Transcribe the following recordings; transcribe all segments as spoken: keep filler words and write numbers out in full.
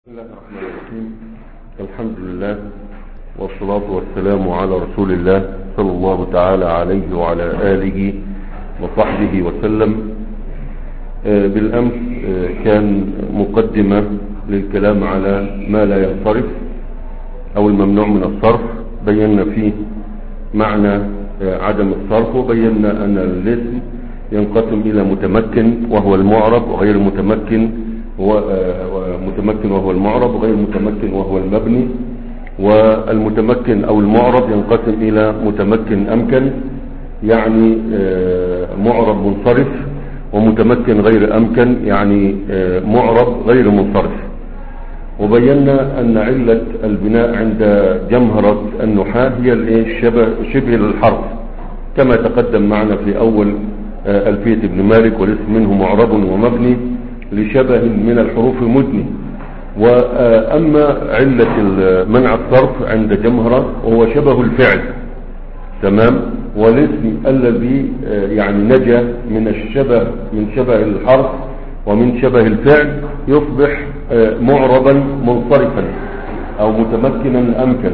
بسم الله الرحمن الرحيم. الحمد لله والصلاة والسلام على رسول الله صلى الله تعالى عليه وعلى آله وصحبه وسلم. بالأمس كان مقدمة للكلام على ما لا ينصرف أو الممنوع من الصرف، بينا فيه معنى عدم الصرف، وبينا أن الاسم ينقسم إلى متمكن وهو المعرب، وغير متمكن ومتمكن وهو المعرب، وغير متمكن وهو المبني. والمتمكن او المعرب ينقسم الى متمكن امكن، يعني معرب منصرف، ومتمكن غير امكن، يعني معرب غير منصرف. وبينا ان علة البناء عند جمهرة النحاة هي الشبه شبه الحرف، كما تقدم معنا في اول ألفية ابن مالك، والاسم منه معرب ومبني لشبه من الحروف المدني. وأما علة منع الصرف عند جمهرة هو شبه الفعل، تمام، والاسم الذي يعني نجا من الشبه من شبه الحرف ومن شبه الفعل يصبح معربا منصرفا او متمكنا امكن،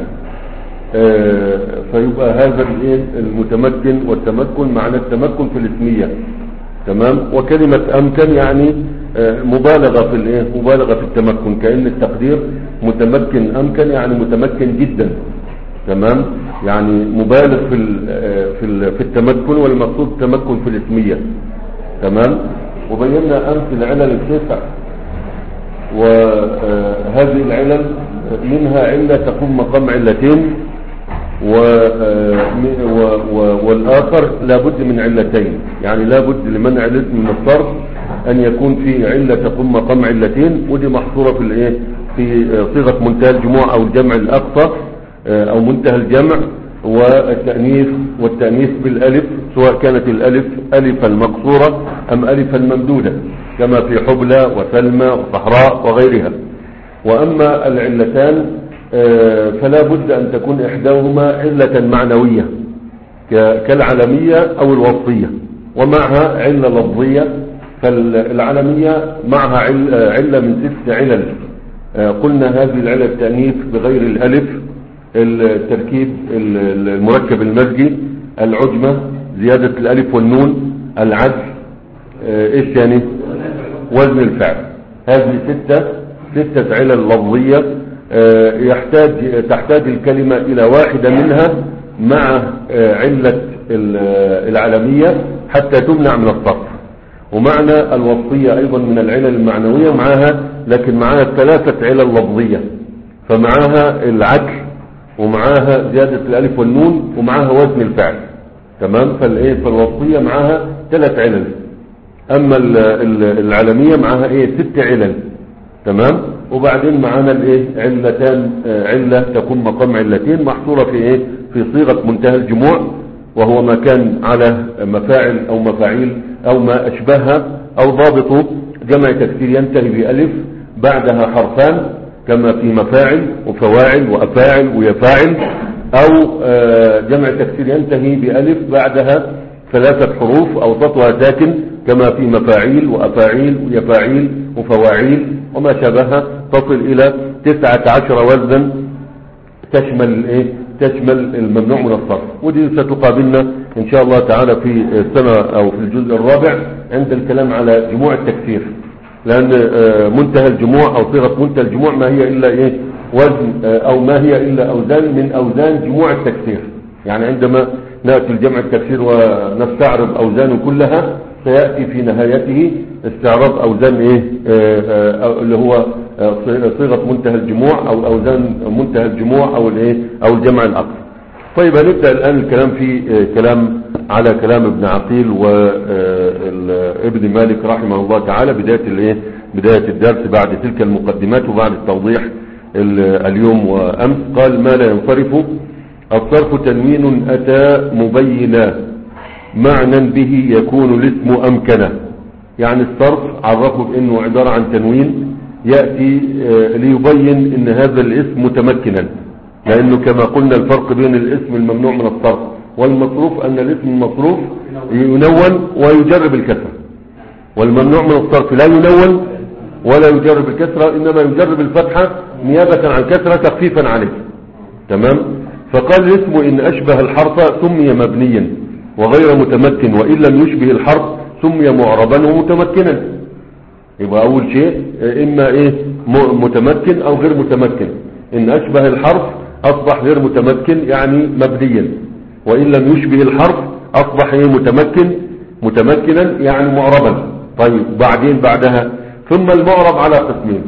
فيبقى هذا المتمكن والتمكن معنى التمكن في الاسمية، تمام. وكلمة امكن يعني مبالغة في الايه مبالغة في التمكن، كأن التقدير متمكن امكن يعني متمكن جدا، تمام، يعني مبالغ في في في التمكن، والمقصود التمكن في الاسمية، تمام. وبينا امس العلل التسع، وهذه العلل منها علة تقوم مقام علتين، والآخر لابد من علتين، يعني لابد لمنع الاسم من الصرف أن يكون في علة تقوم مقام علتين، ودي محصورة في الايه في صيغة منتهى الجموع أو الجمع الأقصى أو منتهى الجمع، والتأنيث والتأنيث بالألف، سواء كانت الألف ألفا مقصورة أم ألفا ممدودة، كما في حبلى وسلمى وصحراء وغيرها. وأما العلتان فلا بد أن تكون إحداهما علة معنوية كالعلمية أو الوصفية، ومعها علة لفظية. فالعلمية معها علة من ست علل، قلنا هذه العلة التأنيث بغير الألف، التركيب المركب المزجي، العجمة، زيادة الألف والنون، العدل، ايش يعني وزن الفعل. هذه ستة ستة علل لفظية يحتاج تحتاج الكلمة إلى واحدة منها مع علة العلمية حتى تمنع من الصرف. ومعنى الوصفية أيضا من العلل المعنوية معها، لكن معها ثلاثة علل لفظية، فمعها العدل، ومعها زيادة الألف والنون، ومعها وزن الفعل، تمام. فالايه فالوصفية معها ثلاث علل، أما العلمية معها ايه ست علل، تمام. وبعدين معانا الايه علتان، علة تقوم مقام علتين محصورة في ايه في صيغة منتهى الجموع، وهو ما كان على مفاعل او مفاعيل او ما اشبهها، او ضابط جمع تكسير ينتهي بألف بعدها حرفان، كما في مفاعل وفواعل وأفاعل ويفاعل، او جمع تكسير ينتهي بألف بعدها ثلاثة حروف اوسطها ساكن، كما في مفاعيل وأفاعيل ويفاعيل وفواعيل وما شابهها، تصل الى تسعة عشر وزنا تشمل الايه تشمل الممنوع من الصرف. ودي ستقابلنا ان شاء الله تعالى في السنة او في الجزء الرابع عند الكلام على جموع التكسير، لان منتهى الجموع او صيغة منتهى الجموع ما هي الا ايه وزن او ما هي الا اوزان من اوزان جموع التكسير. يعني عندما نأتي الجمع التكسير ونستعرض اوزانه كلها، سيأتي في نهايته استعراض اوزان ايه آه اللي هو صيغة منتهى الجموع او اوزان منتهى الجموع او الايه او الجمع الاقصى. طيب هنبدأ الان الكلام في كلام على كلام ابن عقيل وابن مالك رحمه الله تعالى، بداية الايه بداية الدرس بعد تلك المقدمات وبعد التوضيح اليوم وامس. قال: ما لا ينصرف الصرف تنوين اتى مبينا معنى به يكون الاسم امكنه. يعني الصرف عرفه بانه عبارة عن تنوين يأتي ليبين ان هذا الاسم متمكنا، لانه كما قلنا الفرق بين الاسم الممنوع من الصرف والمصروف ان الاسم المصروف ينون ويجرب الكسر، والممنوع من الصرف لا ينون ولا يجر بالكسرة، إنما يجر بالفتحة نيابة عن كسرة تخفيفا عليه. تمام. فقال الاسم إن أشبه الحرف سمي مبنيا وغير متمكن، وإن لم يشبه الحرف سمي معربا ومتمكنا. يبقى أول شيء إما إيه متمكن أو غير متمكن. إن أشبه الحرف أصبح غير متمكن يعني مبنيا، وإن لم يشبه الحرف أصبح إيه متمكن متمكنا يعني معربا. طيب بعدين بعدها ثم المعرب على قسمين: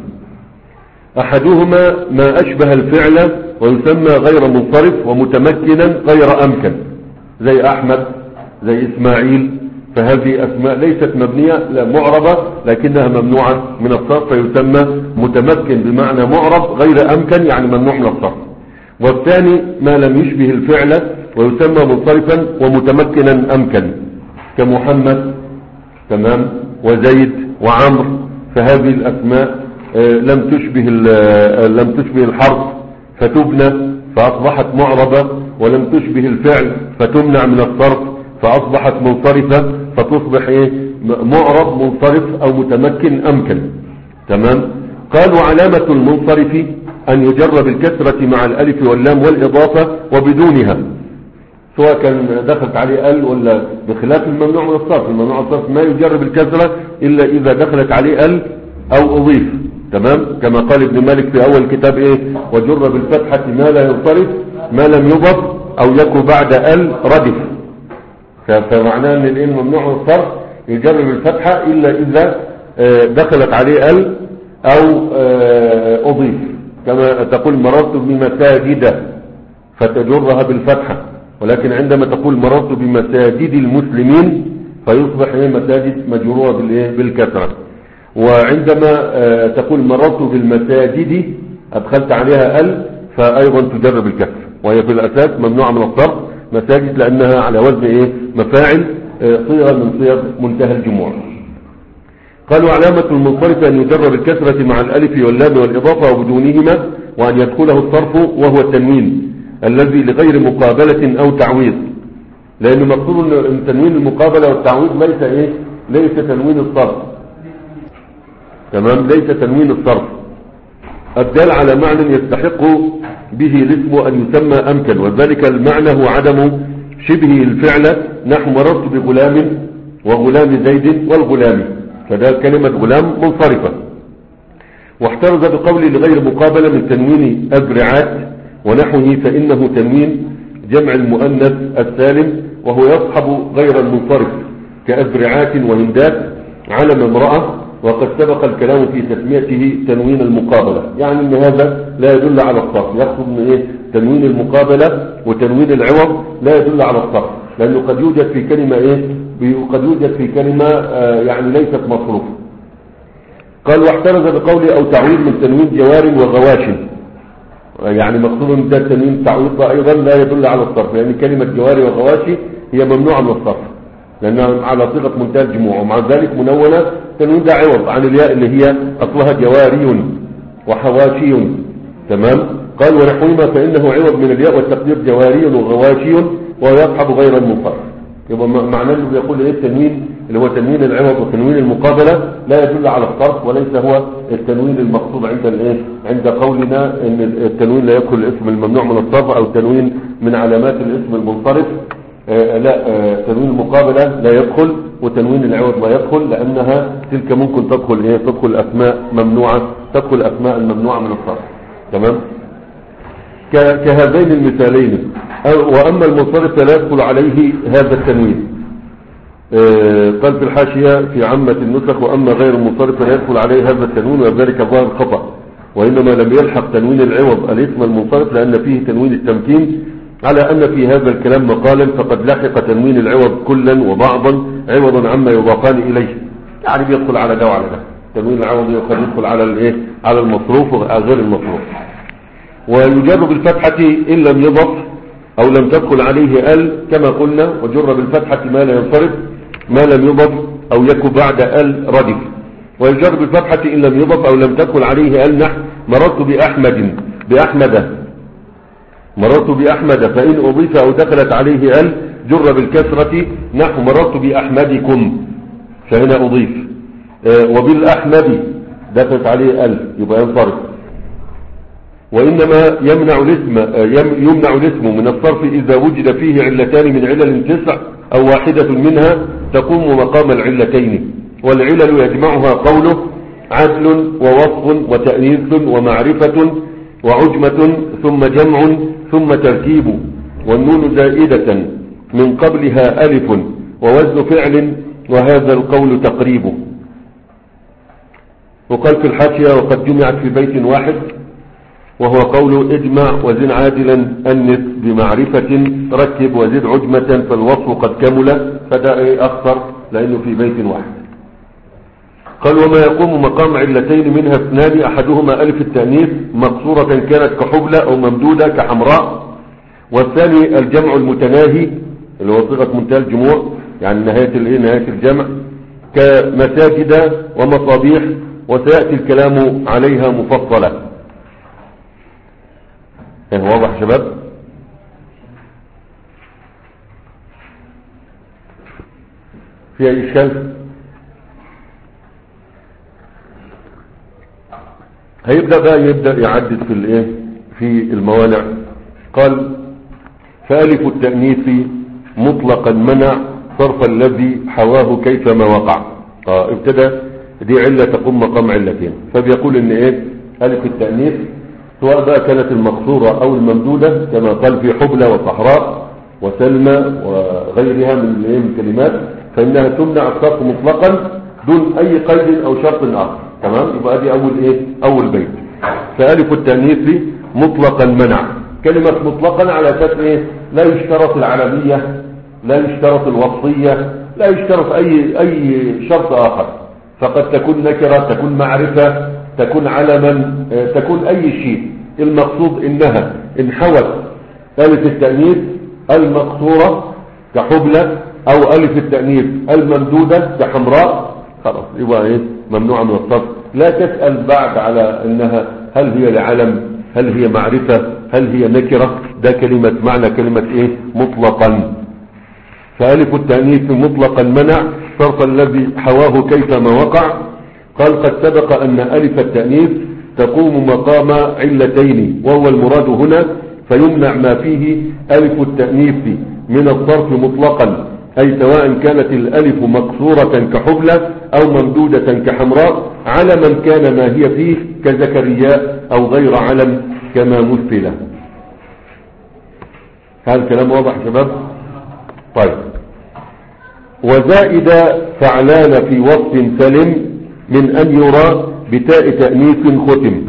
أحدهما ما أشبه الفعل ويسمى غير منصرف ومتمكنا غير أمكن، زي أحمد زي إسماعيل، فهذه أسماء ليست مبنية لا معربة لكنها ممنوعة من الصرف، فيسمى متمكن بمعنى معرب غير أمكن يعني ممنوع من الصرف. والثاني ما لم يشبه الفعل ويسمى منصرفا ومتمكنا أمكن، كمحمد تمام وزيد وعمر، فهذه الأسماء لم تشبه لم تشبه الحرف فتبنى فأصبحت معربة، ولم تشبه الفعل فتمنع من الصرف فأصبحت منصرفة، فتصبح ايه معرب منصرف أو متمكن أمكن. تمام. قالوا علامة المنصرف أن يجر بالكسرة مع الألف واللام والإضافة وبدونها، سواء كان دخلت عليه ال ولا، بخلاف الممنوع من الصرف. الممنوع من الصرف ما يجر بالكسرة إلا إذا دخلت عليه ال أو أضيف. تمام. كما قال ابن مالك في أول كتاب إيه وجر بالفتحة ما لا ينصرف ما لم يضف أو يكو بعد ال ردف. فمعناه أن الإيه ممنوع من الصرف يجر بالفتحة إلا إذا دخلت عليه ال أو أضيف، كما تقول مررت بمساجد فتجرها بالفتحة، ولكن عندما تقول مررت بمساجد المسلمين فيصبح ايه مساجد مجروره بالايه بالكسره. وعندما تقول مررت بالمساجد ادخلت عليها ال فايضا تجر بالكسر، وهي في الاساس ممنوعه من الصرف مساجد لانها على وزن ايه مفاعل، صيغه من صيغ منتهى الجموع. قالوا علامة المنصرف أن يجر بالكسرة مع الألف واللام والإضافة وبدونهما، وأن يدخله الصرف وهو التنوين الذي لغير مقابلة أو تعويض، لأنه مقصود أن تنوين المقابلة والتعويض ليس إيه ليس تنوين الصرف. تمام. ليس تنوين الصرف الدال على معنى يستحق به الاسم أن يسمى أمكن، وذلك المعنى هو عدم شبه الفعل، نحو مررت بغلام وغلام زيد والغلام، فده كلمة غلام منصرفة. واحترز بقول لغير مقابلة من تنوين أذرعات ونحوه، فإنه تنوين جمع المؤنث السالم وهو يصحب غير المنصرف كأذرعات وهندات علم امرأة، وقد سبق الكلام في تسميته تنوين المقابلة، يعني ان هذا لا يدل على الصرف. يقصد من ايه تنوين المقابلة وتنوين العوض لا يدل على الصرف، لأنه قد يوجد في كلمة ايه قد يوجد في كلمة آه يعني ليست مصروفة. قال واحترز بقوله أو تعويض من تنوين جوار وغواش، يعني مقصود ده التنوين تعويض أيضا لا يدل على الصرف، لأن يعني كلمة جوار وغواشي هي ممنوعة من الصرف لأنها على صيغة منتهى الجموع، ومع ذلك منونة. تنوين ده عوض عن الياء اللي هي أصلها جواري وحواشي. تمام. قال ونحوهما فإنه عوض من الياء والتقدير جواري وغواشي ويصحب غير المنصرف. يبقى معناه اللي بيقول ايه التنوين اللي هو تنوين العوض وتنوين المقابلة لا يدل على الصرف، وليس هو التنوين المقصود عند الايه عند قولنا ان التنوين لا يدخل الاسم الممنوع من الصرف، او التنوين من علامات الاسم المنصرف. آه لا آه تنوين المقابلة لا يدخل، وتنوين العوض لا يدخل، لانها تلك ممكن تدخل ايه تدخل اسماء ممنوعة تدخل اسماء الممنوعة من الصرف. تمام. كهذين المثالين. وأما المنصرف فلا يدخل عليه هذا التنوين. قال في الحاشية في عامة النسخ وأما غير المنصرف فلا يدخل عليه هذا التنوين، وذلك ظاهر خطأ، وإنما لم يلحق تنوين العوض الاسم المنصرف لأن فيه تنوين التمكين، على أن في هذا الكلام مقالا فقد لحق تنوين العوض كلا وبعضا عوضا عما يضافان إليه، يعني بيدخل على ده وعلى ده. تنوين العوض يدخل على الايه على المصروف وغير المصروف. ويجر بالفتحة إن لم يضف أو لم تدخل عليه ال كما قلنا، وجر بالفتحة ما لا ينصرف ما لم يضف أو يكن بعد ال ردف. ويجر بالفتحة إن لم يضف أو لم تدخل عليه ال نحو مررت بأحمد بأحمد مررت بأحمد، فإن أضيف أو دخلت عليه ال جر بالكسرة نحو مررت بأحمدكم، فهنا أضيف. وبالأحمد دخلت عليه ألف يبقى ينصرف. وإنما يمنع الاسم يمنع الاسم من الصرف إذا وجد فيه علتان من علل تسع أو واحدة منها تقوم مقام العلتين. والعلل يجمعها قوله عدل ووصف وتأنيث ومعرفة وعجمة ثم جمع ثم تركيب، والنون زائدة من قبلها ألف ووزن فعل، وهذا القول تقريبه. وقال في الحاشية وقد جمعت في بيت واحد، وهو قول اجمع وزن عادلا أنث بمعرفة ركب وزد عجمة فالوصف قد كمل، فده أخطر لأنه في بيت واحد. قال وما يقوم مقام علتين منها اثنان أحدهما ألف التأنيث مقصورة كانت كحبلى أو ممدودة كحمراء، والثاني الجمع المتناهي اللي هو صيغة منتهى الجموع يعني نهاية الايه نهاية الجمع كمساجد ومصابيح، وسيأتي الكلام عليها مفصلة. يعني واضح يا شباب؟ في أي إشكال؟ هيبدأ بقى يبدأ يعدد في الايه في الموانع. قال فألف التأنيث مطلقا منع صرف الذي حواه كيفما وقع. اه ابتدى دي علة تقوم مقام علتين، فبيقول ان ايه ألف التأنيث سواء بقى كانت المقصورة او الممدودة كما قال في حبلى وصحراء وسلمى وغيرها من الكلمات، فإنها تمنع الصرف مطلقا دون اي قيد او شرط اخر. تمام؟ يبقى دي اول ايه اول بيت. فألف التأنيث مطلقا منع، كلمة مطلقا على اساس ايه لا يشترط العلمية، لا يشترط الوصفية، لا يشترط اي اي شرط اخر، فقد تكون نكرة، تكون معرفة، تكون علما، تكون اي شيء. المقصود انها انحوت ألف التأنيث المقصورة كحبلى او ألف التأنيث الممدودة كحمراء، خلاص يبقى ايه ممنوع من الصرف. لا تسأل بعد على انها هل هي لعلم، هل هي معرفة، هل هي نكرة، ده كلمة معنى كلمة ايه مطلقا. فألف التأنيث مطلقا منع صرف الذي حواه كيفما وقع. قال قد سبق ان ألف التأنيث تقوم مقام علتين، وهو المراد هنا، فيمنع ما فيه ألف التأنيث من الصرف مطلقا، أي سواء كانت الألف مقصورة كحبلى أو ممدودة كحمراء، علما كان ما هي فيه كزكرياء أو غير علم كما مثله. هذا الكلام واضح يا شباب؟ طيب. وزائد فعلان في وصف سلم من أن يرى بتاء تأنيث ختم.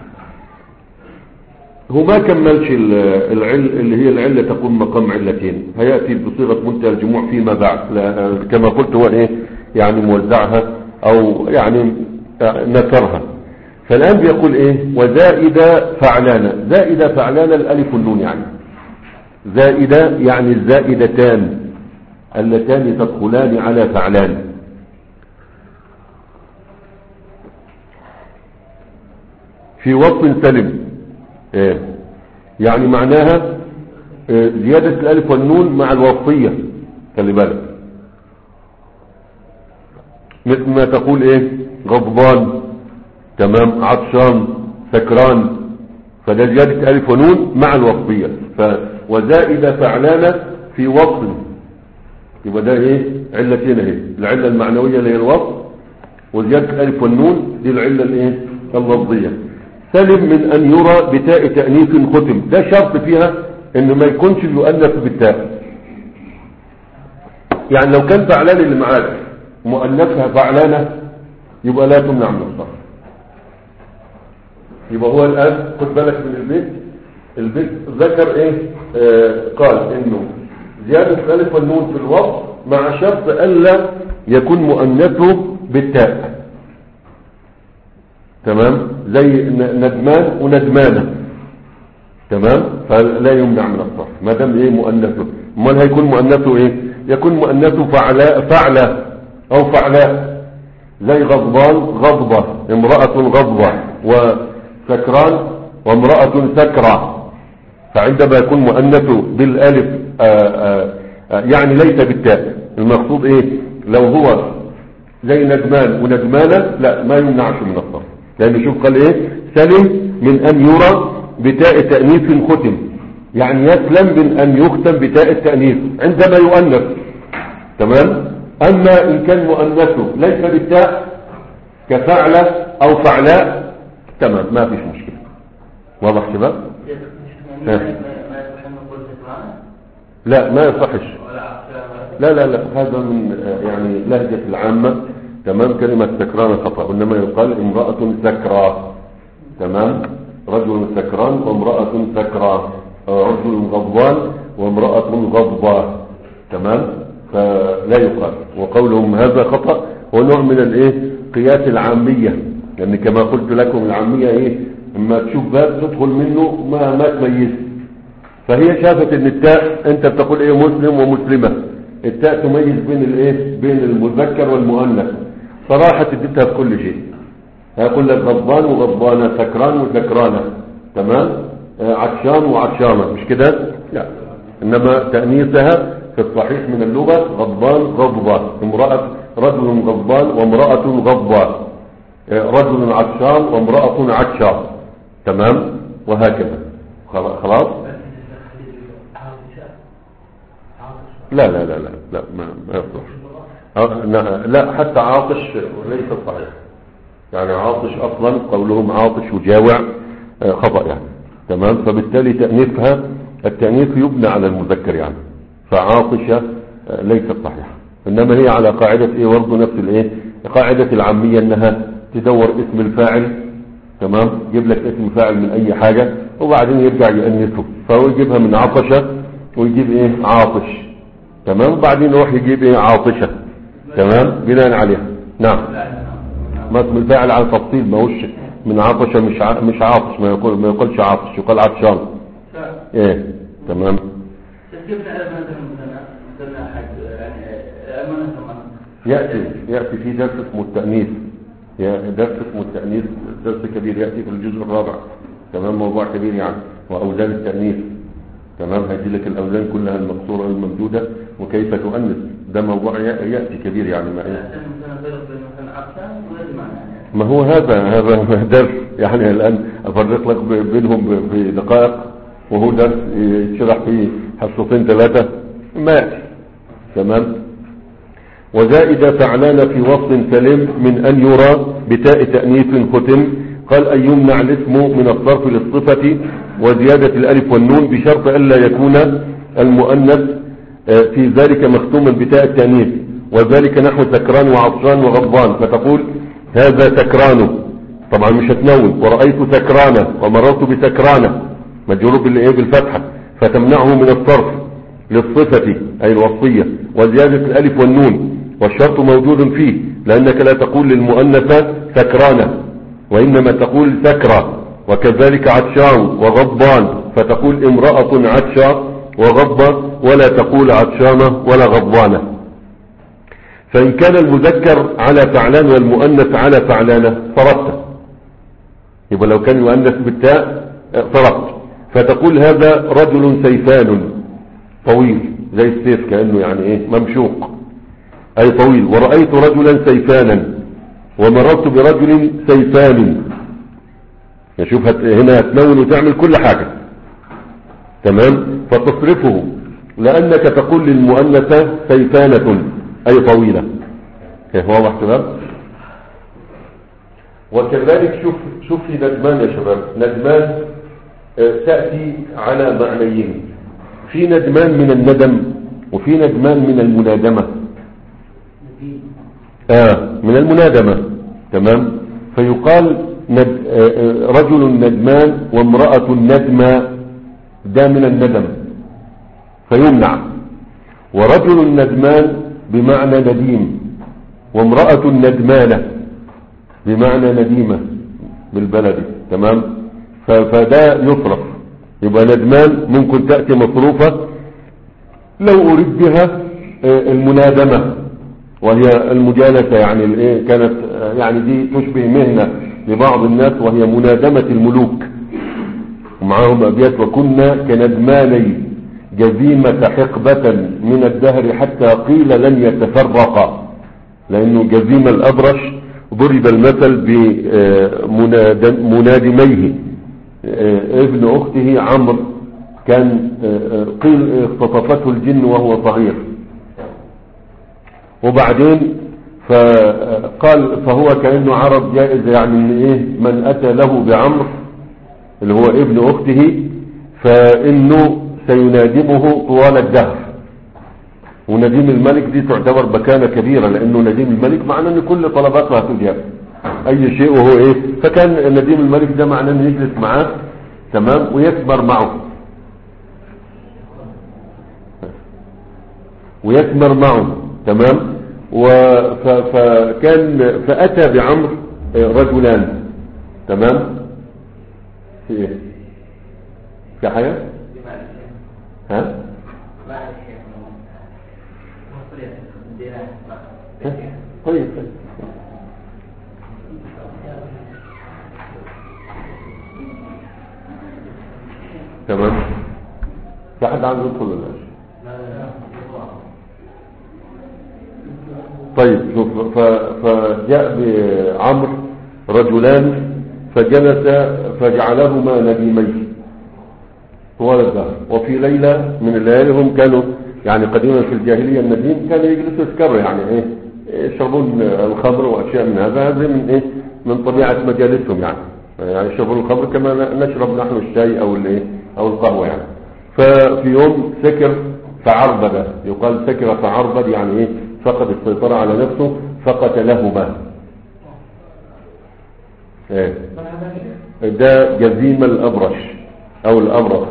هو ما كملش العل اللي هي العلة تقوم مقام علتين، هيأتي بصيغة منتهى الجموع فيما بعد، كما قلت هو ايه يعني موزعها او يعني نكرها. فالآن بيقول ايه وزائد فعلان. زائد فعلان الالف والنون، يعني زائدة يعني الزائدتان اللتان تدخلان على فعلان. في وصف سلم إيه؟ يعني معناها إيه؟ زيادة الالف والنون مع الوصفية، خلي بالك، مثل ما تقول ايه غضبان، تمام، عطشان، سكران، فده زيادة الف ونون مع الوصفية. وزائد فعلانة في وصف، يبقى ده ايه علتين اهي، العلة المعنوية اللي هي الوصف، وزيادة الالف والنون دي العلة الايه اللفظية. سلم من ان يرى بتاء تأنيث ختم، ده شرط فيها ان ما يكونش يؤنث بالتاء. يعني لو كان فعلان اللي معاك مؤنثها فعلانة يبقى لا تمنع من الصرف. يبقى هو الان خد بالك من البيت، البيت ذكر ايه آه قال انه زيادة الالف والنون في الوصف مع شرط الا يكون مؤنثه بالتاء. تمام؟ زي ندمان وندمانة، تمام، فلا يمنع من الصرف ما دام ايه مؤنثه. امال هيكون مؤنثه ايه؟ يكون مؤنثه فعلاء فعلة او فعلاء، زي غضبان غضبة، امرأة غضبة، وسكران وامرأة سكرة. فعندما يكون مؤنثه بالالف آآ آآ يعني ليس بالتاء، المقصود ايه لو هو زي ندمان وندمانة لا ما يمنعش من الصرف. لأنه شوف قال إيه سلم من أن يرى بتاء تأنيث ختم، يعني يسلم من أن يختم بتاء التأنيث عندما يؤنث. تمام. أما إن كان مؤنثه ليس بالتاء كفعل أو فعلاء تمام ما فيش مشكلة. واضح شباب؟ لا ما يصحش. لا لا لا هذا من يعني لهجة العامة. تمام. كلمة سكران خطأ، إنما يقال امرأة سكرى. تمام. رجل سكران وامرأة سكرى، رجل غضبان وامرأة غضبة. تمام. فلا يقال. وقولهم هذا خطأ هو نوع من الايه قياس العامية، لأن يعني كما قلت لكم العامية ايه اما تشوف باب تدخل منه ما ما تميز. فهي شافت ان التاء انت بتقول ايه مسلم ومسلمة، التاء تميز بين الايه بين المذكر والمؤنث، صراحة اديتها في كل شيء. هقول لك غضبان وغضبانة، سكران وسكرانة. تمام. آه عطشان وعطشانة، مش كده؟ لا، انما تأنيثها في الصحيح من اللغة غضبان غضبان، امرأة رجل غضبان وامرأة غضبان، رجل عطشان وامرأة عطشان. تمام. وهكذا. خلاص. لا لا لا لا لا ما ما يصلح. لا حتى عاطش ليس صحيح، يعني عاطش اصلا قولهم عاطش وجاوع خطأ يعني. تمام. فبالتالي تأنيثها التأنيث يبنى على المذكر يعني، فعاطشة ليست صحيحة. انما هي على قاعدة ايه برضه نفس الايه قاعدة العامية، انها تدور اسم الفاعل. تمام. يجيب لك اسم فاعل من اي حاجة وبعدين يرجع يأنثه، فهو يجيبها من عطشة ويجيب ايه عاطش. تمام. وبعدين يروح يجيب ايه عاطشة. تمام. بناء عليها. نعم. ما اسم الفاعل على تفصيل، ما هوش من عطشة مش ع... مش عاطش، ما يقول ما يقولش عاطش، يقول عطشان. ايه. تمام. يأتي يأتي في درس اسمه التأنيث، درس اسمه التأنيث، درس كبير يأتي في الجزء الرابع. تمام. موضوع كبير يعني، وأوزان التأنيث. تمام. هيجي لك الأوزان كلها المقصورة والممدودة وكيف تؤنث، ده موضوع يأتي كبير يعني. ما إيه؟ ما هو هذا هذا درس يعني الآن أفرق لك بينهم في دقائق، وهو درس يشرح فيه حصتين ثلاثة ما يأتي. تمام. وزائد فعلان في وصف سلم من أن يرى بتاء تأنيث ختم. قال أن يمنع الاسم من الصرف للصفة وزيادة الألف والنون بشرط ألا يكون المؤنث في ذلك مختوما بتاء التأنيث، وذلك نحو سكران وعطشان وغضبان، فتقول هذا سكران، طبعا مش هتنون، ورأيت سكرانة ومررت بسكرانة مجرور بالفتحة، فتمنعه من الصرف للصفة أي الوصفية وزيادة الألف والنون، والشرط موجود فيه، لأنك لا تقول للمؤنثة سكرانة وإنما تقول سكرة. وكذلك عطشان وغضبان، فتقول امرأة عطشة وغضبة ولا تقول عطشانة ولا غضبانة. فإن كان المذكر على فعلان والمؤنث على فعلانة صرفت، يبقى لو كان يؤنث بالتاء صرفت، فتقول هذا رجل سيفان طويل زي السيف كأنه يعني ايه ممشوق اي طويل. ورأيت رجلا سيفانا ومررت برجل سيفان. يشوف هنا هتنون وتعمل كل حاجة. تمام. فتصرفه لأنك تقول للمؤنثة سيفانة أي طويلة. هو واضح شباب. وكذلك شوف شوف في ندمان يا شباب، ندمان تأتي على معنيين، في ندمان من الندم وفي ندمان من المنادمة. آه من المنادمة. تمام. فيقال ند آه رجل ندمان وامرأة ندمى، ده من الندم فيمنع. ورجل ندمان بمعنى نديم، وامرأة ندمانة بمعنى نديمة بالبلد. تمام. فده يصرف، يبقى ندمان ممكن تأتي مصروفة لو أريد بها المنادمة وهي المجالسة، يعني الايه كانت يعني دي تشبه مهنة لبعض الناس وهي منادمة الملوك، ومعهم أبيات وكنا كندماني جزيمة حقبة من الدهر حتى قيل لن يتفرقا، لأنه جزيمة الأبرش ضرب المثل بمنادميه ابن أخته عمرو، كان قيل اختطفته الجن وهو صغير، وبعدين فقال فهو كأنه عرض جائز، يعني من ايه من اتى له بعمرو اللي هو ابن اخته فانه سينادمه طوال الدهر. ونديم الملك دي تعتبر بكانة كبيرة، لانه نديم الملك معناه ان كل طلباته هتجاب اي شيء وهو ايه. فكان نديم الملك ده معناه انه يجلس معاه تمام ويكبر معه ويكبر معه تمام. فكان فأتى بعمر رجلان تمام. في ايه في حياة ها طيب تمام. في حد عايز يدخل ولا لا؟ طيب شوف، فجاء بعمر رجلان فجلس فجعلهما نديمين طوال الدهر. وفي ليلة من الليالي هم كانوا يعني قديما في الجاهلية النديم كانوا يجلسوا يسكروا يعني ايه يشربون الخمر واشياء من هذا، هذه من ايه من طبيعة مجالسهم يعني يعني يشربون الخمر كما نشرب نحن الشاي او الايه او القهوة يعني. ففي يوم سكر فعربد، يقال سكر فعربد يعني ايه فقد السيطرة على نفسه فقتلهما. ايه ده جزيم الابرش او الابرص.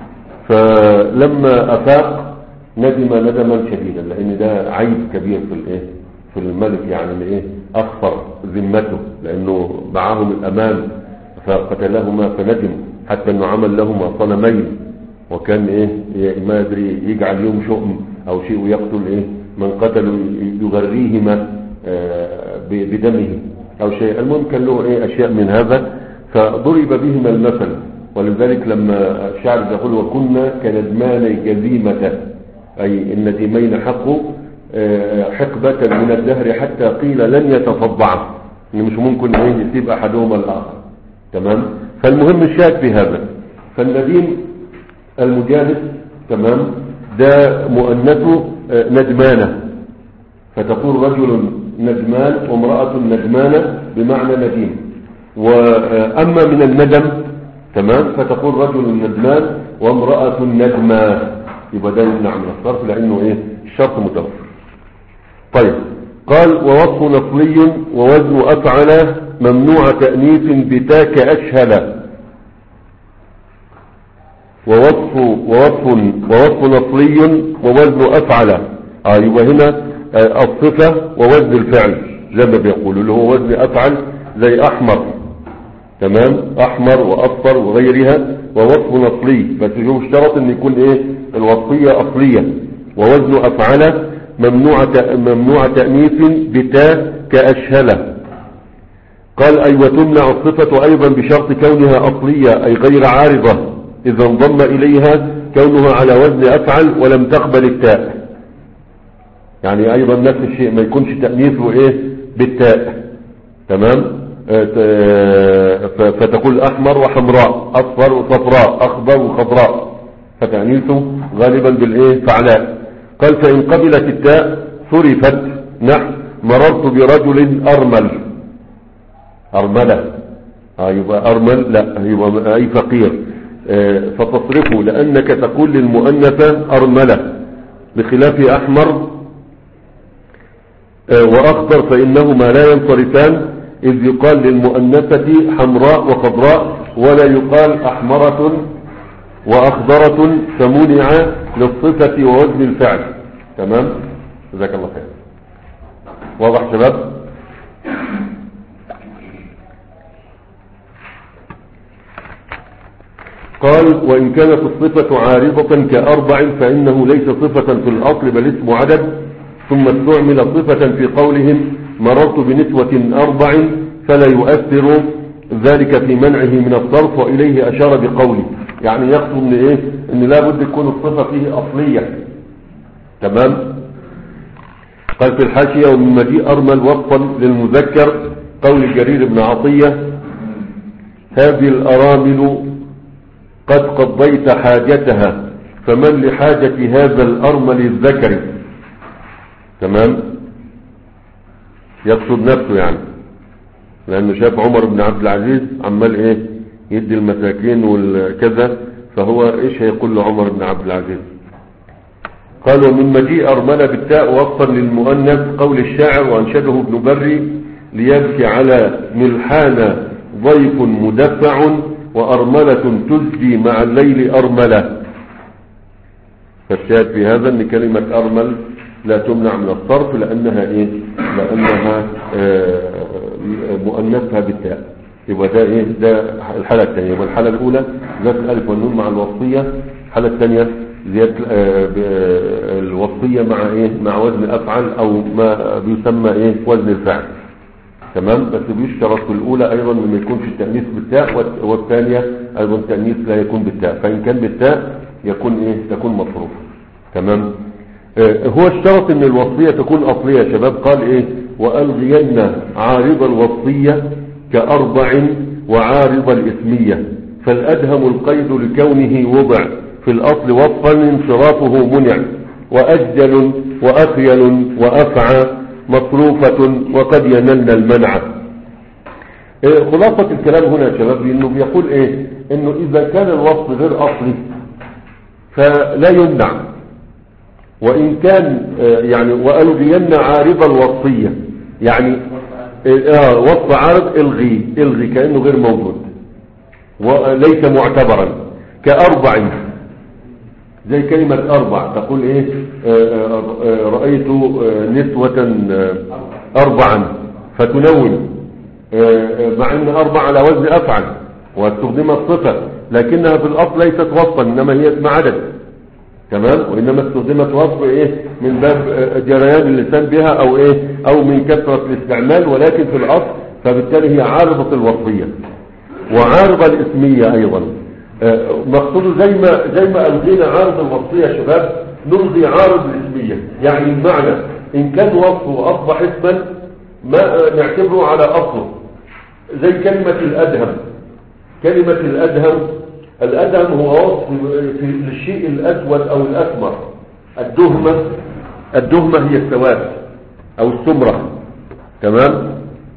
فلما افاق ندم ندما شديدا، لان ده عيب كبير في الايه في الملك، يعني الايه اخفر ذمته لانه معهم الامان فقتلهما فندم، حتى انه عمل لهما صنمين وكان ايه ما يدري يجعل يوم شؤم او شيء ويقتل ايه من قتلوا يغريهما بدمه او شيء. المهم كان له ايه اشياء من هذا فضرب بهما المثل. ولذلك لما الشاعر يقول وكنا كندمان جزيمة، اي النديمين حقوا حقبة من الدهر حتى قيل لن يتصدعا، ان مش ممكن ايه يسيب احدهما الاخر تمام. فالمهم الشاهد في هذا، فالنديم المجالس تمام ده مؤنثه ندمانة، فتقول رجل ندمان وامرأة ندمانة بمعنى نديم. وأما من الندم تمام فتقول رجل ندمان وامرأة ندمى، يبقى ده يمنع من الصرف لأنه ايه الشرط متوفر. طيب قال ووصف نصلي ووزن أفعل ممنوع تأنيث بتاك أشهل. ووصف ووصف ووصف نصلي ووزن أفعل، اه يبقى هنا آه الصفة ووزن الفعل زي ما بيقولوا اللي هو وزن أفعل زي أحمر تمام، أحمر وأصفر وغيرها. ووصف نصلي بس هو اشترط ان يكون ايه الوصفية أصلية. ووزن أفعل ممنوع ممنوع تأنيث بتا كأشهله. قال أي وتمنع الصفة أيضا بشرط كونها أصلية أي غير عارضة إذا انضم إليها كونها على وزن أفعل ولم تقبل التاء، يعني أيضا نفس الشيء ما يكونش تأنيثه إيه بالتاء تمام. فتقول أحمر وحمراء، أصفر وصفراء، أخضر وخضراء، فتأنيثه غالبا بالإيه فعلاء. قال فإن قبلت التاء صرفت نحو مررت برجل أرمل، أرملة آه يبقى أرمل لا يبقى أي فقير، آه فتصرفه لأنك تقول للمؤنثة أرملة، بخلاف أحمر آه وأخضر فإنهما لا ينصرفان، إذ يقال للمؤنثة حمراء وخضراء ولا يقال أحمرة وأخضرة، فمنع للصفة ووزن الفعل تمام. جزاك الله خير. واضح شباب؟ قال وإن كانت الصفة عارضة كأربع فإنه ليس صفة في الأصل بل اسم عدد، ثم استعمل صفة في قولهم مررت بنسوة أربع فلا يؤثر ذلك في منعه من الصرف، وإليه أشار بقوله يعني يقصد ان ايه ان لا بد تكون الصفة فيه أصلية تمام. قال في الحاشية ومن مجيء أرمل وصفا للمذكر قول جرير بن عطية هذه الأرامل قد قضيت حاجتها فمن لحاجة هذا الأرمل الذكر. تمام، يقصد نفسه يعني، لأنه شاف عمر بن عبد العزيز عمال ايه يدي المساكين والكذا، فهو ايش هيقول له عمر بن عبد العزيز؟ قالوا من مجيء أرملة بالتاء وصفا للمؤنث قول الشاعر وأنشده ابن بري ليبكي على ملحان ضيف مدفع وأرملة تزجي مع الليل أرملة. فالشاهد في هذا ان كلمة أرمل لا تمنع من الصرف لأنها ايه لأنها آه مؤنثها بالتاء. يبقى ده ايه ده الحالة الثانية. يبقى الحالة الأولى زيادة الألف والنون مع الوصية، الحالة الثانية زيادة آه الوصية مع ايه مع وزن أفعل أو ما بيسمى ايه وزن الفعل. تمام، بس بيشترط في الأولى أيضا لما يكون في التأنيث بالتاء، والثانية أيضا التأنيث لا يكون بالتاء، فإن كان بالتاء يكون ايه تكون مصروف. تمام. آه هو اشترط ان الوصية تكون أصلية يا شباب. قال ايه وألغين عارض الوصية كأربع وعارض الإثمية فالأدهم القيد لكونه وضع في الأصل وصفا انصرافه منع وأجل وأخيل وأفعى مصروفة وقد ينلنا المنع. آه خلاصة الكلام هنا يا شباب انه بيقول ايه انه اذا كان الوصف غير اصلي فلا يمنع، وإن كان يعني وألغين عارض الوصية يعني اه وصف عارض الغي الغي كأنه غير موجود وليس معتبرا كأربع، زي كلمة أربع تقول إيه آه آه رأيت نسوة أربعا فتنون آه مع أن أربع على وزن أفعل واستخدمت صفة لكنها في الأصل ليست وصفا إنما هي اسم عدد. تمام، وإنما استخدمت وصف إيه من باب جريان اللسان بها أو إيه أو من كثرة الاستعمال، ولكن في الأصل فبالتالي هي عارضة الوصفية وعارضة الاسمية أيضا. مقصوده زي ما زي ما ألغينا عارض الوصفية يا شباب نلغي عارض الاسمية، يعني المعنى إن كان وصفه أصبح اسما ما نعتبره على أصله، زي كلمة الأدهم. كلمة الأدهم الأدهم هو وصف للشيء الأسود أو الأسمر. الدهمة الدهمة هي السواد أو السمرة. تمام،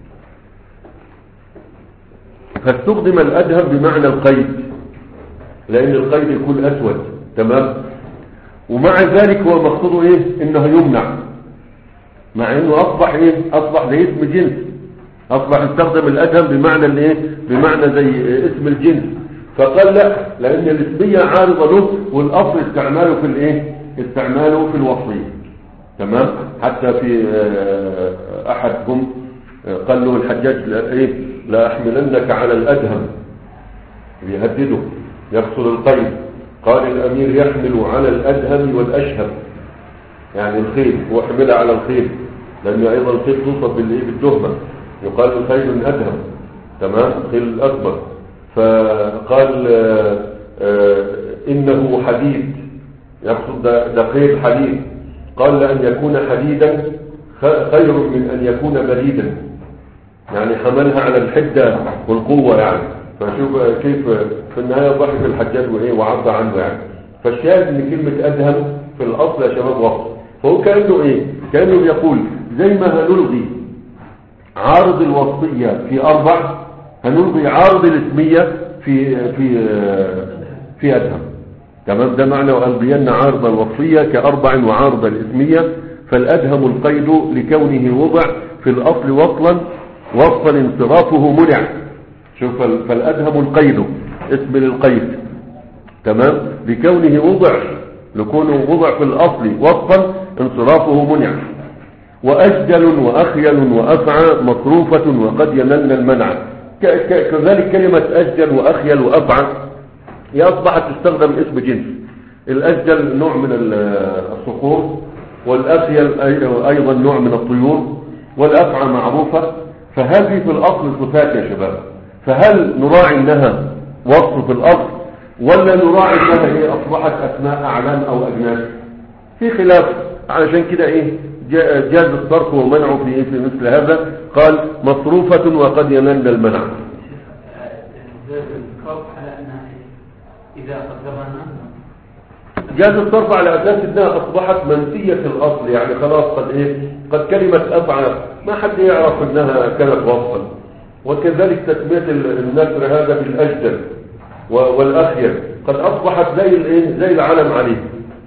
فاستخدم الأدهم بمعنى القيد لأن القيد يكون أسود. تمام، ومع ذلك هو مقصوده إيه إنه يمنع، مع إنه أصبح إيه أصبح زي اسم جنس، أصبح يستخدم الأدهم بمعنى الإيه بمعنى زي اسم الجنس. فقال لا لأن الاسمية عارضة له والأصل استعماله في الإيه استعماله في الوصية. تمام، حتى في أحدهم قال له الحجاج إيه لا أحملنك على الأدهم، يهدده يقصد القيد. قال الأمير يحمل على الأدهم والأشهم يعني الخيل، هو حمل على الخيل لأنه أيضا الخيل توصف بالدهمة، يقال الخيل أدهم. تمام، الخيل الأكبر. فقال آآ آآ إنه حديد يقصد ده خيل حديد. قال لأن يكون حديدا خير من أن يكون بريدا، يعني حملها على الحدة والقوة يعني. فشوف كيف في النهاية ضحك الحجاج وإيه وعض عنه يعني. فالشاهد ان كلمة أدهم في الأصل يا شباب وصف، فهو كأنه إيه كأنه يقول زي ما هنلغي عارض الوصية في أربع هنلغي عارض الاسمية في في في أدهم. تمام، ده معنى وألغين عارض الوصية كأربع وعارض الاسمية فالأدهم القيد لكونه وضع في الأصل وصلا وصفا انصرافه منع. شوف فالأدهم القيد اسم للقيد. تمام، لكونه وضع لكونه وضع في الأصل وصفا انصرافه منع. وأجدل وأخيل وأفعى مصروفة وقد ينلنا المنع. كذلك كلمة أجدل وأخيل وأفعى هي أصبحت تستخدم اسم جنس. الأجدل نوع من الصقور، والأخيل أيضا نوع من الطيور، والأفعى معروفة. فهذه في الأصل صفات يا شباب، فهل نراعي انها وصف في الأصل ولا نراعي انها هي أصبحت أسماء أعلام أو أجناس؟ في خلاف، علشان كده إيه جاز الصرف ومنعه في, في مثل هذا. قال مصروفة وقد ينال المنع. إذا قدرنا جاز الصرف على أساس أنها أصبحت منسية الأصل، يعني خلاص قد إيه قد كلمة أفعل ما حد يعرف أنها كانت وصفا. وكذلك تسمية النسر هذا بالأجدل والأخير قد أصبحت زي الإيه زي العلم عليه.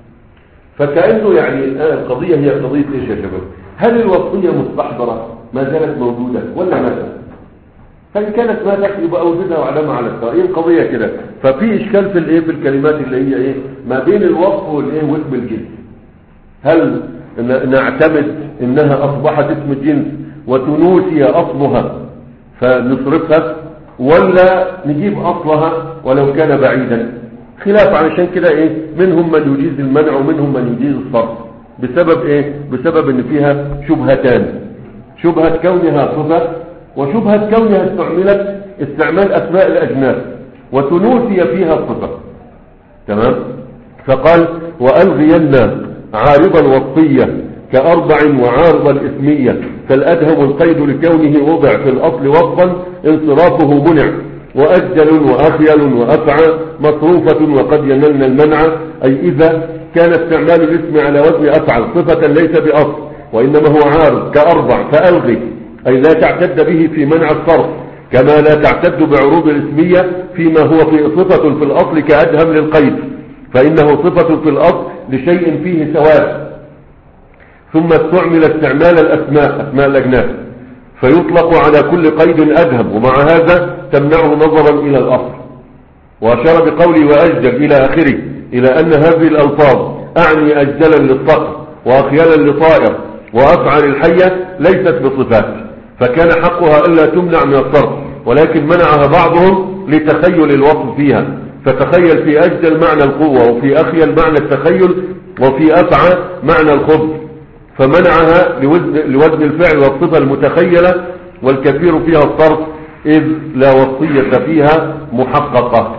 فكأنه يعني الآن القضية هي قضية إيش يا شباب؟ هل الوصية مستحضرة ما زالت موجودة ولا ماتت؟ فإن كانت ماتت يبقى أوجدها وعلامة على الطريق. إيه القضية كده؟ ففي إشكال في الإيه في الكلمات اللي هي إيه ما بين الوصف والإيه واسم الجنس. هل نعتمد إنها أصبحت اسم الجنس وتنوسي أصلها فنصرفها، ولا نجيب أصلها ولو كان بعيدا؟ خلاف. علشان كده إيه منهم من يجيز المنع ومنهم من يجيز الصرف بسبب إيه بسبب إن فيها شبهتان: شبهة كونها صفة، وشبهة كونها استعملت استعمال أسماء الأجناس وتنوسي فيها الصفة. تمام. فقال وألغين عارض الوصفية كأربع وعارض الإسمية، فالأدهم القيد لكونه وضع في الأصل وصفا انصرافه منع، وأجل وأخيل وأفعى مصروفة وقد ينلن المنع، أي إذا كان استعمال الاسم على وزن أفعل صفة ليس بأصل وإنما هو عارض كأربع فألغي، أي لا تعتد به في منع الصرف، كما لا تعتد بعروض الاسمية فيما هو في صفة في الأصل كأدهم للقيد، فإنه صفة في الأصل لشيء فيه سواد، ثم استعمل استعمال الأسماء أسماء الأجناس فيطلق على كل قيد أدهم، ومع هذا تمنعه نظرا إلى الأصل. وأشار بقوله وأجل إلى آخره إلى أن هذه الألفاظ أعني أجلا للصقر وأخيالا لطائر وأفعل الحية ليست بصفات، فكان حقها ألا تمنع من الصرف، ولكن منعها بعضهم لتخيل الوصف فيها، فتخيل في أجل معنى القوة، وفي أخيل معنى التخيل، وفي أفعى معنى الخبز، فمنعها لوزن, لوزن الفعل والصفة المتخيلة، والكثير فيها الصرف إذ لا وصية فيها محققة.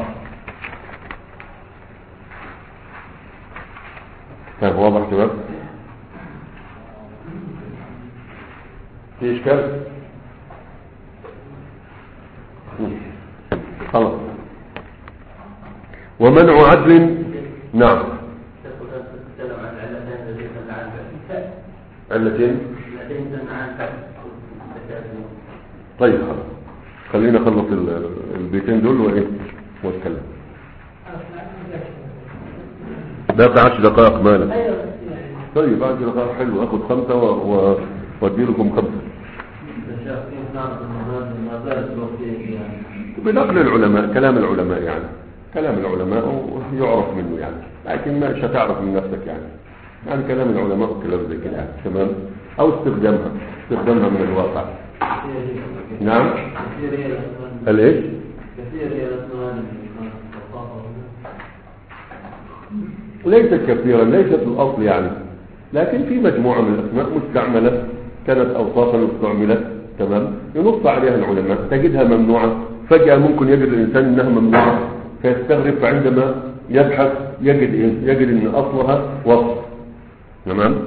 طيب واضح شباب؟ في إشكال؟ خلاص. ومنع عدل. نعم. علتين. طيب خلاص خلينا نخلص البيتين دول وايه واتكلم. ده في عشر دقائق مالك. طيب عشر دقائق حلو، اخد خمسة وادي لكم خمسة بنقل العلماء، كلام العلماء يعني كلام العلماء يعرف منه يعني، لكن مش هتعرف من نفسك يعني يعني كلام العلماء وكلام زي كده يعني. تمام. او استخدامها استخدامها من الواقع. نعم. الايش؟ ليست كثيرا، ليست الاصل يعني، لكن في مجموعة من الاسماء مستعملة كانت اوصافا واستعملت. تمام. ينص عليها العلماء تجدها ممنوعة، فجأة ممكن يجد الانسان انها ممنوعة فيستغرب، فعندما يبحث يجد ايه يجد ان اصلها وصف. تمام.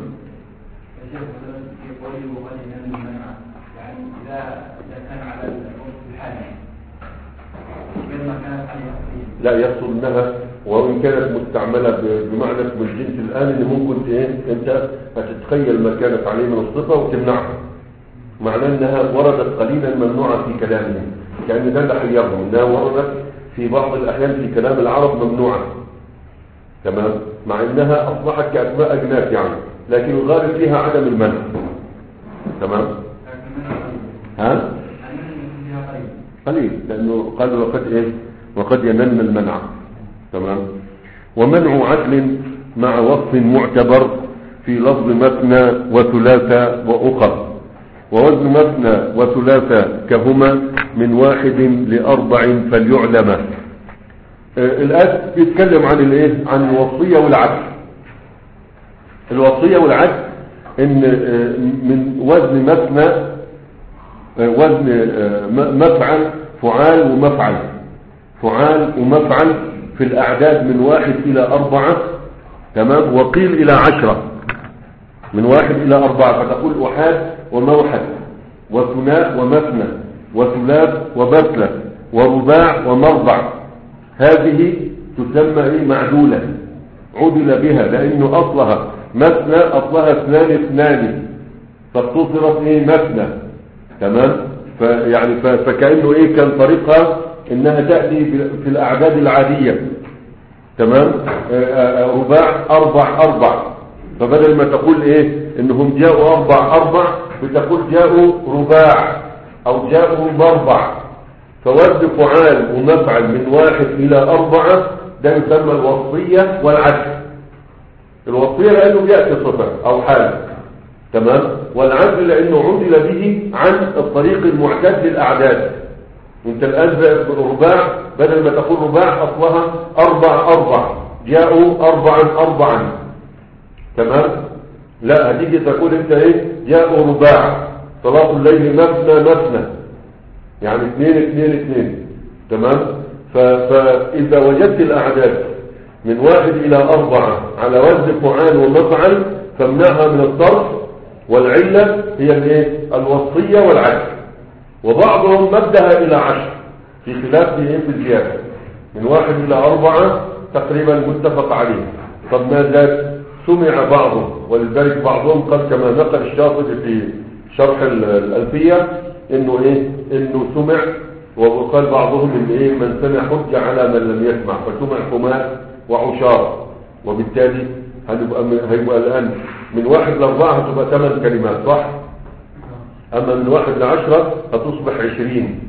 لا يقصد انها وان كانت مستعملة بمعنى اسم الجنس الان اللي ممكن ايه انت هتتخيل ما كانت عليه من الصفة وتمنعها، معناه انها وردت قليلا ممنوعة في كلامهم، كأن ده اللي حيرهم انها وردت في بعض الاحيان في كلام العرب ممنوعة. تمام. مع انها اصبحت كاسماء اجناس يعني، لكن الغالب فيها عدم المنع. تمام. ها قليل، لانه قالوا وقد ايه وقد ينن المنع. تمام. ومنع عدل مع وصف معتبر في لفظ مثنى وثلاثة وأخر، ووزن مثنى وثلاثة كهما من واحد لأربع فليعلم. آه الآن يتكلم عن الايه عن الوصية والعدل. الوصية والعدل ان آه من وزن مثنى آه وزن آه مفعل فعال ومفعل فعال ومفعل في الأعداد من واحد إلى أربعة. تمام. وقيل إلى عشرة، من واحد إلى أربعة، فتقول أحاد وموحد. وثناء ومثنى وثلاث وبثلة ورباع ومربع، هذه تسمى ايه؟ معدولة، عدل بها لانه اصلها مثنى، اصلها اثنان اثنان فاختصرت ايه؟ مثنى. تمام. فيعني فكأنه ايه؟ كان طريقها انها تأتي في الاعداد العادية. تمام. رباع اربع اربع، فبدل ما تقول ايه انهم جاءوا اربع اربع بتقول جاءوا رباع او جاءوا مربع. فوزن فعال ومفعل من واحد الى اربعة ده يسمى الوصية والعدل. الوصية لانه بيأتي صفة او حال. تمام. والعدل لانه عدل به عن الطريق المعتاد للاعداد. وانت الان رباع بدل ما تقول رباع اصلها اربع اربع، جاءوا اربعا اربعا. تمام. لا هتيجي تقول انت ايه؟ جاءوا رباع، صلاة الليل مثنى مثنى، يعني اثنين اثنين اثنين. تمام. فاذا وجدت الاعداد من واحد الى اربعة على وزن فعال ومفعل فامنعها من الصرف، والعلة هي الايه؟ الوصية والعدل. وبعضهم مدها الى عشر في خلاف في الزيادة، من واحد الى اربعة تقريبا متفق عليه. طب ماذا؟ سمع بعضهم، ولذلك بعضهم قد كما نقل الشاطبي في شرح الألفية انه ايه؟ انه سمع، وقال بعضهم ان ايه؟ من سمع حجة على من لم يسمع، فسمع خماس وعشار، وبالتالي هنبقى هيبقى الان من واحد لاربعة هتبقى ثمان كلمات صح؟ اما من واحد لعشرة هتصبح عشرين،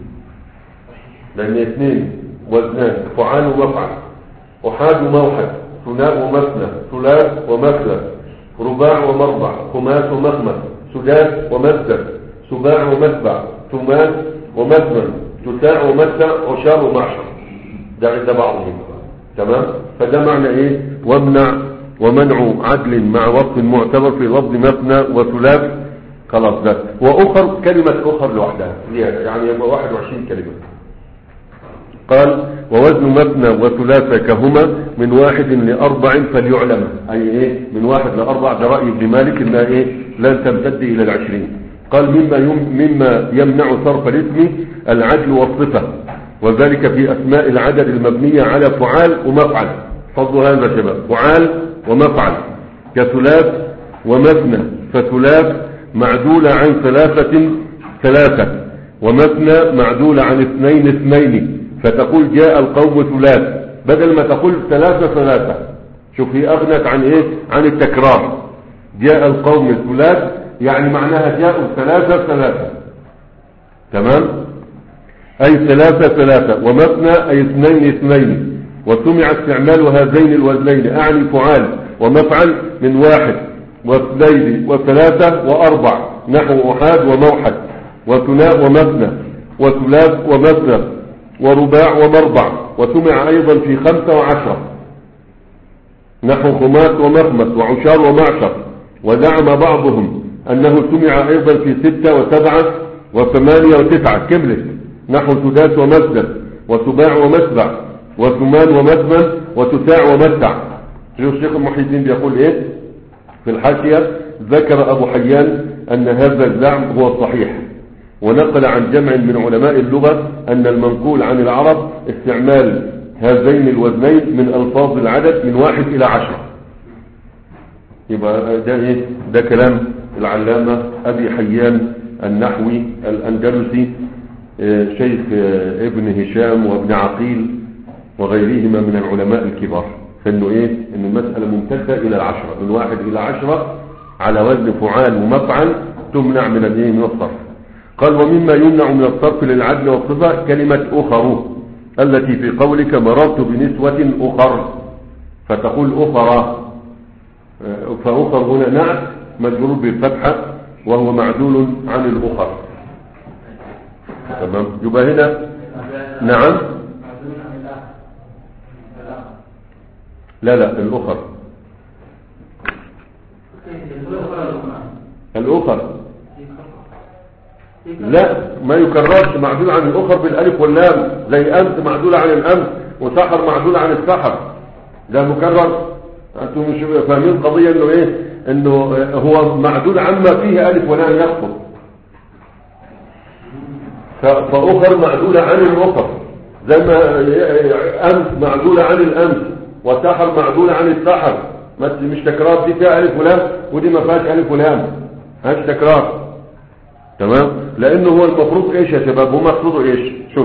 لان اثنين وزنان فعال ومفعل، احاد وموحد، ثناء ومثنى، ثلاث ومثلى، رباع ومربع، خماس ومخمس، سداس ومثل، سباع ومتبع، ثمان ومثمن، جثاع ومتع، عشار ومعشر. ده عند بعضهم. تمام. فده معنى ايه؟ وامنع ومنع عدل مع وصف معتبر في لفظ مثنى وثلاث. خلاص ده. واخر كلمة اخر لوحدها يعني يبقى واحد وعشرين كلمة. قال ووزن مثنى وثلاثة كهما من واحد لأربع فليعلم، أي إيه؟ من واحد لأربع. ده رأي ابن مالك إنها إيه؟ لن تمتد إلى العشرين. قال مما, يم مما يمنع صرف الاسم العدل والصفة، وذلك في أسماء العدد المبنية على فعال ومفعل. فضل هذا شباب، فعال ومفعل كثلاث ومثنى، فثلاث معدولة عن ثلاثة ثلاثة، ومثنى معدولة عن اثنين اثنين، فتقول جاء القوم ثلاث بدل ما تقول ثلاثة ثلاثة. شوف هي أغنت عن إيه؟ عن التكرار. جاء القوم ثلاث يعني معناها جاءوا ثلاثة ثلاثة. تمام. أي ثلاثة ثلاثة، ومثنى أي اثنين اثنين. وسمع استعمال هذين الوزنين أعني فعال ومفعل من واحد واثنين وثلاثة وأربع، نحو أحاد وموحد، وثناء ومثنى وثلاث ومثنى ورباع ومربع. وسمع أيضا في خمسة وعشرة، نحو خماس ومخمس وعشار ومعشر. ودعم بعضهم أنه سمع أيضا في ستة وسبعة وثمانية وتسعة كملت، نحو سداس ومسدس وسباع ومسبع وثمان ومثمن وتساع ومتع. الشيخ محي الدين بيقول ايه في الحاشية؟ ذكر أبو حيان أن هذا الزعم هو الصحيح، ونقل عن جمع من علماء اللغة أن المنقول عن العرب استعمال هذين الوزنين من ألفاظ العدد من واحد إلى عشرة. يبقى ده ايه؟ ده كلام العلامة أبي حيان النحوي الأندلسي شيخ ابن هشام وابن عقيل وغيرهما من العلماء الكبار، فإنه ايه؟ إن المسألة ممتدة إلى العشرة، من واحد إلى عشرة على وزن فعال ومفعل، تمنع من الايه؟ من الصرف. قال ومما يمنع من الصرف للعدل والصفة كلمة أخر التي في قولك مررت بنسوة أخر، فتقول أخرى، فأخر هنا نعت مجرور بالفتحة وهو معدول عن الأخر. تمام. يبقى هنا نعم لا لا الأخر الأخر لا ما يكررش، معدول عن الأخر بالألف واللام، زي أمس معدول عن الأمس وسحر معدول عن السحر، ده مكرر. أنتم مش فاهمين القضية إنه إيه؟ إنه هو معدول عما فيه ألف ولام يخطب. فأخر معدولة عن الأخر، زي ما أمس معدولة عن الأمس، وسحر معدولة عن السحر. مش تكرار، دي فيها ألف ولام ودي ما فيهاش ألف ولام، هاش تكرار. تمام؟ لأنه هو المفروض إيش يا شباب؟ هو مقصوده إيش؟ شوف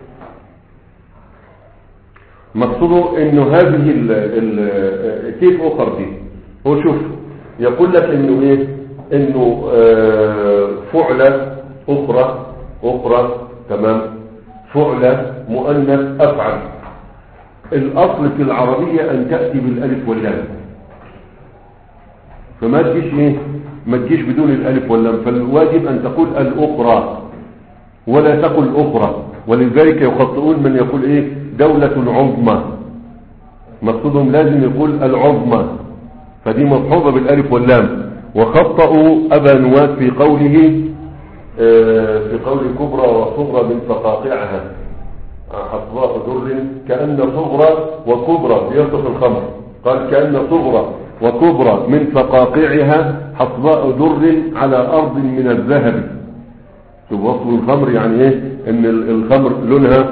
مقصوده إنه هذه ال ال كيف أخر دي، هو شوف يقول لك إنه إيه؟ إنه آه فعلة أخرى أخرى تمام، فعلة مؤنث أفعل. الأصل في العربية أن تأتي بالألف واللام، فما تجيش إيه؟ ما تجيش بدون الألف واللام، فالواجب أن تقول الأخرى ولا تقل أخرى. ولذلك يخطئون من يقول إيه؟ دولة عظمى، مقصودهم لازم يقول العظمى، فدي مصحوبة بالألف واللام. وخطأوا أبا نواس في قوله في قول كبرى وصغرى من فقاقعها حصباء در، كأن صغرى وكبرى بيصف الخمر، قال كأن صغرى وكبرى من فقاقعها حصباء در على أرض من الذهب. شوف وصف الخمر يعني ايه؟ ان الخمر لونها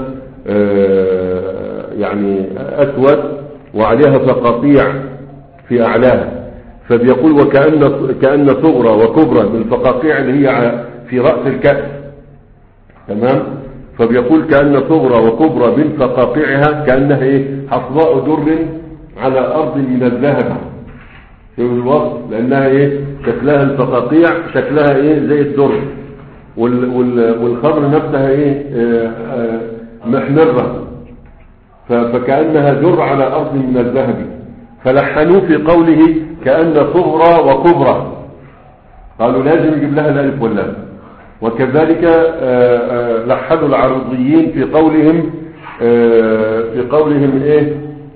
يعني أسود وعليها فقاقيع في أعلاها، فبيقول وكأن كأن صغرى وكبرى من فقاقيع اللي هي في رأس الكأس. تمام؟ فبيقول كأن صغرى وكبرى من فقاقعها كأنها ايه؟ حصباء در على أرض من الذهب. شوف الوصف، لأنها ايه؟ شكلها الفقاقيع شكلها ايه؟ زي الدر، وال وال والخمر نفسها ايه؟ آه آه محمرة، فكأنها در على أرض من الذهب. فلحنوا في قوله كأن صغرى وكبرى، قالوا لازم يجيب لها الألف واللام. وكذلك لحنوا العرضيين في قولهم في قولهم ايه؟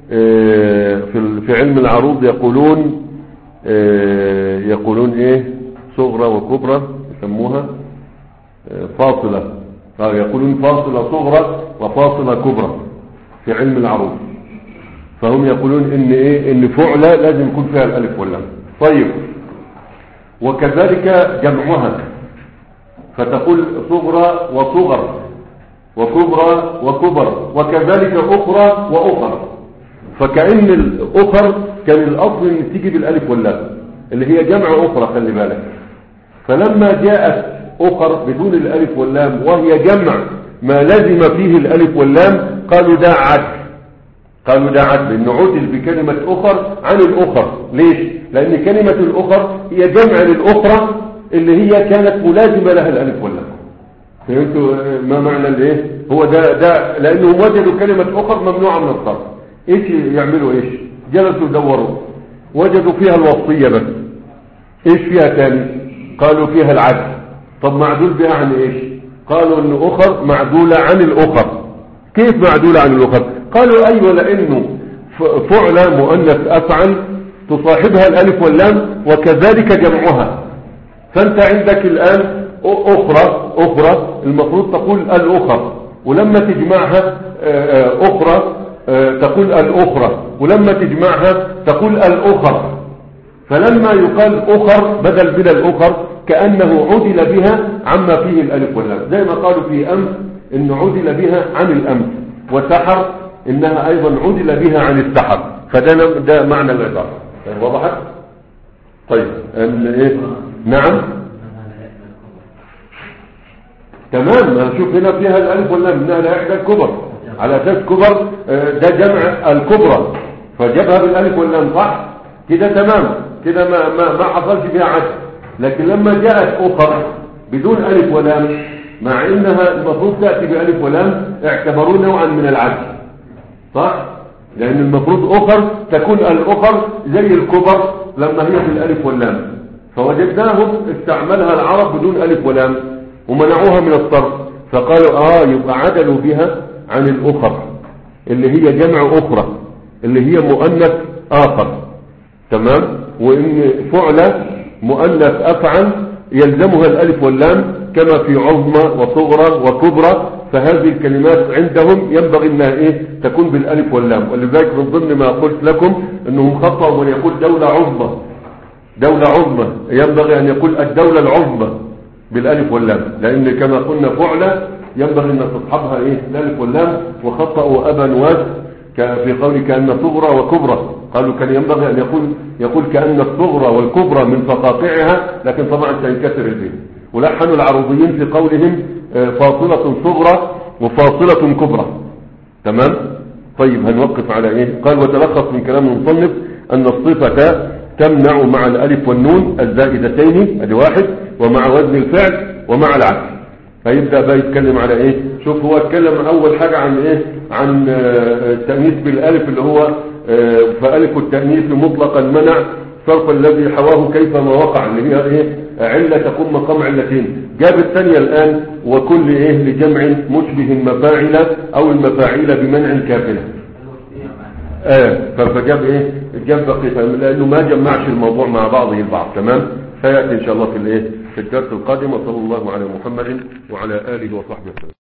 في علم العروض يقولون يقولون ايه؟ صغرى وكبرى يسموها فاصلة، يقولون فاصلة صغرى وفاصلة كبرى في علم العروض. فهم يقولون ان ايه؟ ان فعلة لازم يكون فيها الألف واللام. طيب، وكذلك جمعها، فتقول صغرى وصغر وكبرى وكبر، وكذلك أخرى وأخر. فكأن الأخر كان الأصل ان تيجي بالألف واللام اللي هي جمع أخرى، خلي بالك. فلما جاءت أخر بدون الألف واللام وهي جمع ما لازم فيه الألف واللام، قالوا ده عدل، قالوا ده عدل إنه عدل بكلمة أخر عن الأخر. ليش؟ لأن كلمة الأخر هي جمع للأخرى اللي هي كانت ملازمة لها الألف واللام. فهمتوا ما معنى الايه؟ هو ده ده لأنهم وجدوا كلمة أخر ممنوعة من الصرف. ايش يعملوا؟ ايش جلسوا يدوروا، وجدوا فيها الوصية بس. ايش فيها تاني؟ قالوا فيها العدل. طب معدول بها عن ايش؟ قالوا ان أخر معدولة عن الأخر. كيف معدولة عن الأخر؟ قالوا أيوة، لأنه فعلة مؤنث أفعل تصاحبها الألف واللام وكذلك جمعها. فأنت عندك الآن أخرى أخرى المفروض تقول الأخر، ولما تجمعها أخرى تقول الأخرى، ولما تجمعها تقول الأخر. فلما يقال أخر بدل من الأخر كأنه عدل بها عما فيه الألف واللام، زي ما قالوا في أمس إنه عدل بها عن الأمس، وسحر إنها أيضا عدل بها عن السحر. فده ده معنى العبارة. وضحت؟ طيب إيه؟ نعم تمام. شوف هنا فيها الألف واللام إنها لا إحدى الكبر، على أساس كبر ده جمع الكبرى فجابها بالألف واللام، صح كده؟ تمام كده، ما ما ما حصلش فيها عدل. لكن لما جاءت أخر بدون ألف ولام مع إنها المفروض تأتي بألف ولام اعتبروه نوعا من العدل، صح؟ لأن المفروض أخر تكون الأخر زي الكبر لما هي بالألف واللام، فوجدناهم استعملها العرب بدون ألف ولام ومنعوها من الصرف، فقالوا آه يبقى عدلوا بها عن الأخر اللي هي جمع أخرى اللي هي مؤنث آخر. تمام؟ وإن فعلة مؤنث أفعل يلزمها الألف واللام كما في عظمى وصغرى وكبرى. فهذه الكلمات عندهم ينبغي أنها إيه؟ تكون بالألف واللام. ولذلك من ضمن ما قلت لكم أنهم خطأوا من يقول دولة عظمى، دولة عظمى ينبغي أن يقول الدولة العظمى بالألف واللام، لأن كما قلنا فعلة ينبغي ان تصحبها ايه الالف واللام. وخطأوا ابا نواس في قول كأن صغرى وكبرى، قالوا كان ينبغي ان يقول يقول كأن الصغرى والكبرى من فقاقعها، لكن طبعا سينكسر البيت. ولحنوا العروضيين في قولهم فاصلة صغرى وفاصلة كبرى. تمام. طيب هنوقف على ايه؟ قال وتلخص من كلام المصنف ان الصفة تمنع مع الالف والنون الزائدتين، ادي واحد، ومع وزن الفعل ومع العكس. فيبدأ بقى يتكلم على ايه؟ شوف هو اتكلم اول حاجة عن ايه؟ عن التأنيث بالالف اللي هو فالف التأنيث مطلقا منع صرف الذي حواه كيفما وقع، اللي هي ايه؟ علة تقوم مقام علتين. جاب الثانية الان وكل ايه لجمع مشبه المفاعل او المفاعيل بمنع كافلة. اه فجاب ايه؟ جاب بقية، لانه ما جمعش الموضوع مع بعضه البعض. تمام. سيأتي ان شاء الله في الايه في الدرس القادم. وصلى الله على محمد وعلى آله وصحبه وسلم.